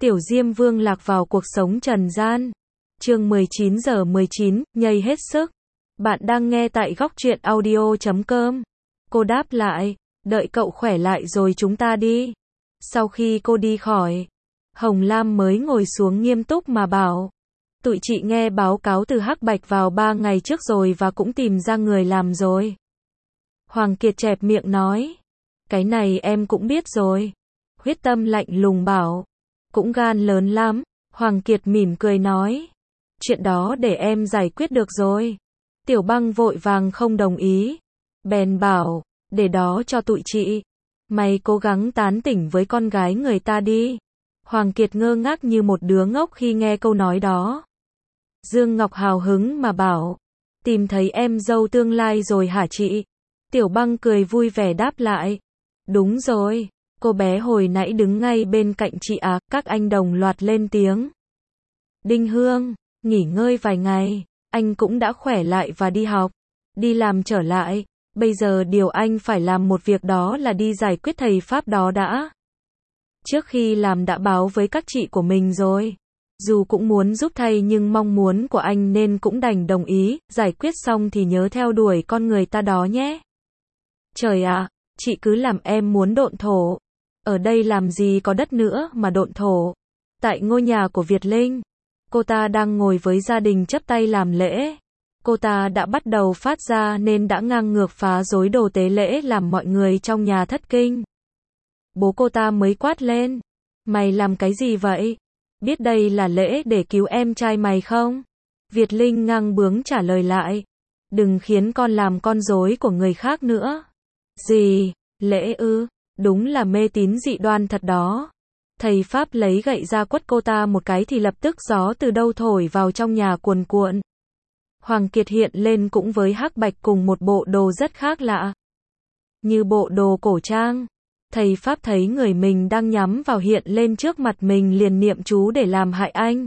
Tiểu Diêm Vương lạc vào cuộc sống trần gian. Chương 19:19, nhây hết sức. Bạn đang nghe tại góc truyện audio.com. Cô đáp lại, đợi cậu khỏe lại rồi chúng ta đi. Sau khi cô đi khỏi, Hồng Lam mới ngồi xuống nghiêm túc mà bảo, tụi chị nghe báo cáo từ Hắc Bạch vào 3 ngày trước rồi và cũng tìm ra người làm rồi. Hoàng Kiệt chẹp miệng nói, cái này em cũng biết rồi. Huyết Tâm lạnh lùng bảo, cũng gan lớn lắm. Hoàng Kiệt mỉm cười nói, chuyện đó để em giải quyết được rồi. Tiểu Băng vội vàng không đồng ý, bèn bảo, để đó cho tụi chị. Mày cố gắng tán tỉnh với con gái người ta đi. Hoàng Kiệt ngơ ngác như một đứa ngốc khi nghe câu nói đó. Dương Ngọc hào hứng mà bảo, tìm thấy em dâu tương lai rồi hả chị? Tiểu Băng cười vui vẻ đáp lại, đúng rồi, cô bé hồi nãy đứng ngay bên cạnh chị à. Các anh đồng loạt lên tiếng. Đinh Hương, nghỉ ngơi vài ngày, anh cũng đã khỏe lại và đi học, đi làm trở lại. Bây giờ điều anh phải làm một việc, đó là đi giải quyết thầy Pháp đó đã. Trước khi làm đã báo với các chị của mình rồi. Dù cũng muốn giúp thầy nhưng mong muốn của anh nên cũng đành đồng ý. Giải quyết xong thì nhớ theo đuổi con người ta đó nhé. Trời ạ, chị cứ làm em muốn độn thổ. Ở đây làm gì có đất nữa mà độn thổ. Tại ngôi nhà của Việt Linh, cô ta đang ngồi với gia đình chắp tay làm lễ. Cô ta đã bắt đầu phát ra nên đã ngang ngược phá rối đồ tế lễ làm mọi người trong nhà thất kinh. Bố cô ta mới quát lên, mày làm cái gì vậy? Biết đây là lễ để cứu em trai mày không? Việt Linh ngang bướng trả lời lại, đừng khiến con làm con rối của người khác nữa. Gì? Lễ ư? Đúng là mê tín dị đoan thật đó. Thầy Pháp lấy gậy ra quất cô ta một cái thì lập tức gió từ đâu thổi vào trong nhà cuồn cuộn. Hoàng Kiệt hiện lên cũng với Hắc Bạch cùng một bộ đồ rất khác lạ. Như bộ đồ cổ trang. Thầy Pháp thấy người mình đang nhắm vào hiện lên trước mặt mình liền niệm chú để làm hại anh.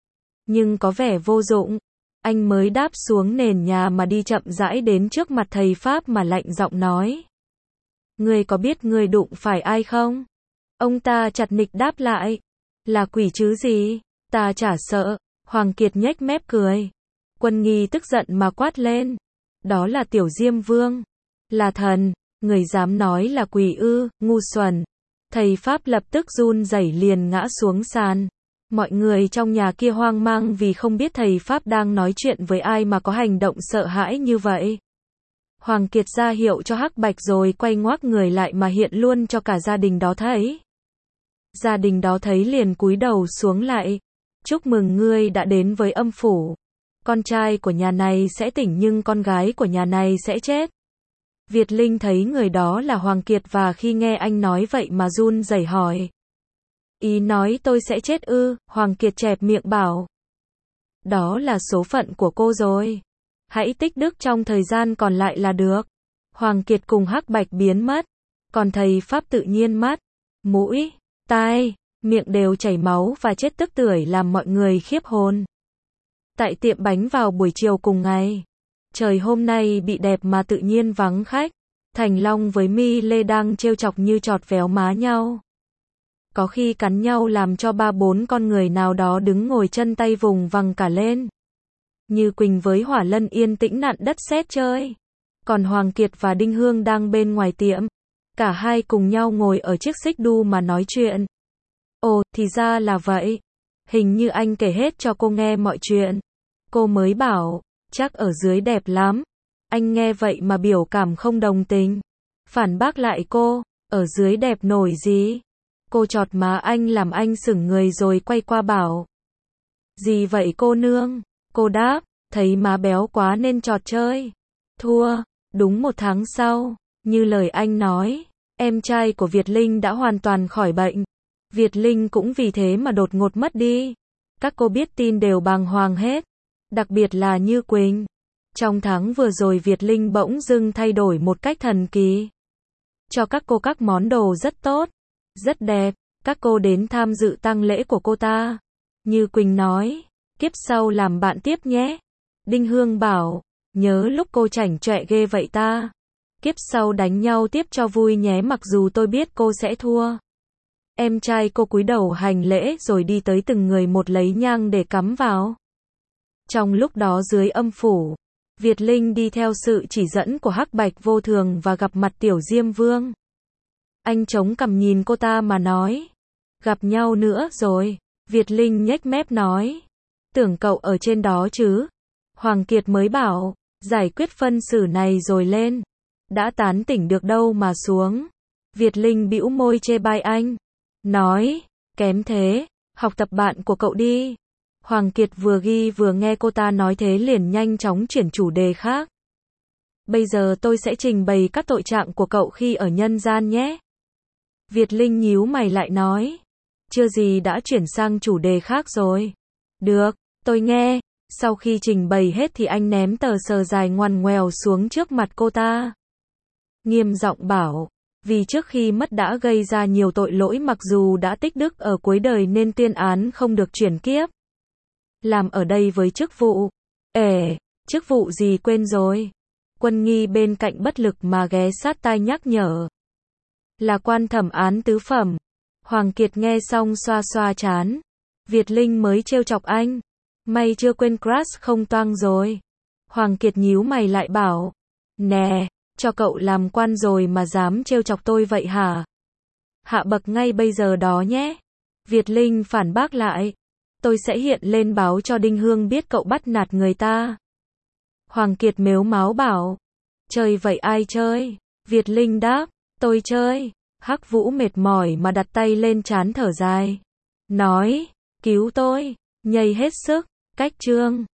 Nhưng có vẻ vô dụng. Anh mới đáp xuống nền nhà mà đi chậm rãi đến trước mặt thầy Pháp mà lạnh giọng nói. Ngươi có biết ngươi đụng phải ai không? Ông ta chặt nịch đáp lại. Là quỷ chứ gì? Ta chả sợ. Hoàng Kiệt nhếch mép cười. Quân Nghi tức giận mà quát lên. Đó là Tiểu Diêm Vương. Là thần. Người dám nói là quỷ ư, ngu xuẩn. Thầy Pháp lập tức run rẩy liền ngã xuống sàn. Mọi người trong nhà kia hoang mang vì không biết thầy Pháp đang nói chuyện với ai mà có hành động sợ hãi như vậy. Hoàng Kiệt ra hiệu cho Hắc Bạch rồi quay ngoác người lại mà hiện luôn cho cả gia đình đó thấy. Gia đình đó thấy liền cúi đầu xuống lại. Chúc mừng ngươi đã đến với âm phủ. Con trai của nhà này sẽ tỉnh nhưng con gái của nhà này sẽ chết. Việt Linh thấy người đó là Hoàng Kiệt và khi nghe anh nói vậy mà run rẩy hỏi. Ý nói tôi sẽ chết ư? Hoàng Kiệt chẹp miệng bảo. Đó là số phận của cô rồi. Hãy tích đức trong thời gian còn lại là được. Hoàng Kiệt cùng Hắc Bạch biến mất. Còn thầy Pháp tự nhiên mắt, mũi, tai, miệng đều chảy máu và chết tức tưởi làm mọi người khiếp hồn. Tại tiệm bánh vào buổi chiều cùng ngày. Trời hôm nay bị đẹp mà tự nhiên vắng khách. Thành Long với My Lê đang trêu chọc như trọt véo má nhau. Có khi cắn nhau làm cho 3-4 con người nào đó đứng ngồi chân tay vùng vằng cả lên. Như Quỳnh với Hỏa Lân yên tĩnh nặn đất sét chơi. Còn Hoàng Kiệt và Đinh Hương đang bên ngoài tiệm. Cả hai cùng nhau ngồi ở chiếc xích đu mà nói chuyện. Ồ, thì ra là vậy. Hình như anh kể hết cho cô nghe mọi chuyện. Cô mới bảo, chắc ở dưới đẹp lắm. Anh nghe vậy mà biểu cảm không đồng tình. Phản bác lại cô, ở dưới đẹp nổi gì? Cô chọt má anh làm anh sững người rồi quay qua bảo. Gì vậy cô nương? Cô đáp, thấy má béo quá nên chọt chơi. Thua, đúng 1 tháng sau, như lời anh nói, em trai của Việt Linh đã hoàn toàn khỏi bệnh. Việt Linh cũng vì thế mà đột ngột mất đi. Các cô biết tin đều bàng hoàng hết. Đặc biệt là Như Quỳnh. Trong tháng vừa rồi Việt Linh bỗng dưng thay đổi một cách thần kỳ. Cho các cô các món đồ rất tốt, rất đẹp. Các cô đến tham dự tang lễ của cô ta. Như Quỳnh nói, kiếp sau làm bạn tiếp nhé. Đinh Hương bảo, nhớ lúc cô chảnh chọe ghê vậy ta. Kiếp sau đánh nhau tiếp cho vui nhé, mặc dù tôi biết cô sẽ thua. Em trai cô cúi đầu hành lễ rồi đi tới từng người một lấy nhang để cắm vào. Trong lúc đó dưới âm phủ, Việt Linh đi theo sự chỉ dẫn của Hắc Bạch Vô Thường và gặp mặt Tiểu Diêm Vương. Anh chống cằm nhìn cô ta mà nói. Gặp nhau nữa rồi. Việt Linh nhếch mép nói. Tưởng cậu ở trên đó chứ. Hoàng Kiệt mới bảo, giải quyết phân xử này rồi lên. Đã tán tỉnh được đâu mà xuống. Việt Linh bĩu môi chê bai anh. Nói, kém thế, học tập bạn của cậu đi. Hoàng Kiệt vừa ghi vừa nghe cô ta nói thế liền nhanh chóng chuyển chủ đề khác. Bây giờ tôi sẽ trình bày các tội trạng của cậu khi ở nhân gian nhé. Việt Linh nhíu mày lại nói. Chưa gì đã chuyển sang chủ đề khác rồi. Được, tôi nghe. Sau khi trình bày hết thì anh ném tờ sờ dài ngoằn ngoèo xuống trước mặt cô ta. Nghiêm giọng bảo. Vì trước khi mất đã gây ra nhiều tội lỗi mặc dù đã tích đức ở cuối đời nên tuyên án không được chuyển kiếp. Làm ở đây với chức vụ. Chức vụ gì quên rồi. Quân Nghi bên cạnh bất lực mà ghé sát tai nhắc nhở. Là quan thẩm án tứ phẩm. Hoàng Kiệt nghe xong xoa xoa trán. Việt Linh mới trêu chọc anh. May chưa quên crush không toang rồi. Hoàng Kiệt nhíu mày lại bảo. Nè, cho cậu làm quan rồi mà dám trêu chọc tôi vậy hả? Hạ bậc ngay bây giờ đó nhé. Việt Linh phản bác lại. Tôi sẽ hiện lên báo cho Đinh Hương biết cậu bắt nạt người ta. Hoàng Kiệt mếu máo bảo. Chơi vậy ai chơi? Việt Linh đáp. Tôi chơi. Hắc Vũ mệt mỏi mà đặt tay lên trán thở dài. Nói. Cứu tôi. Nhây hết sức. Cách chương.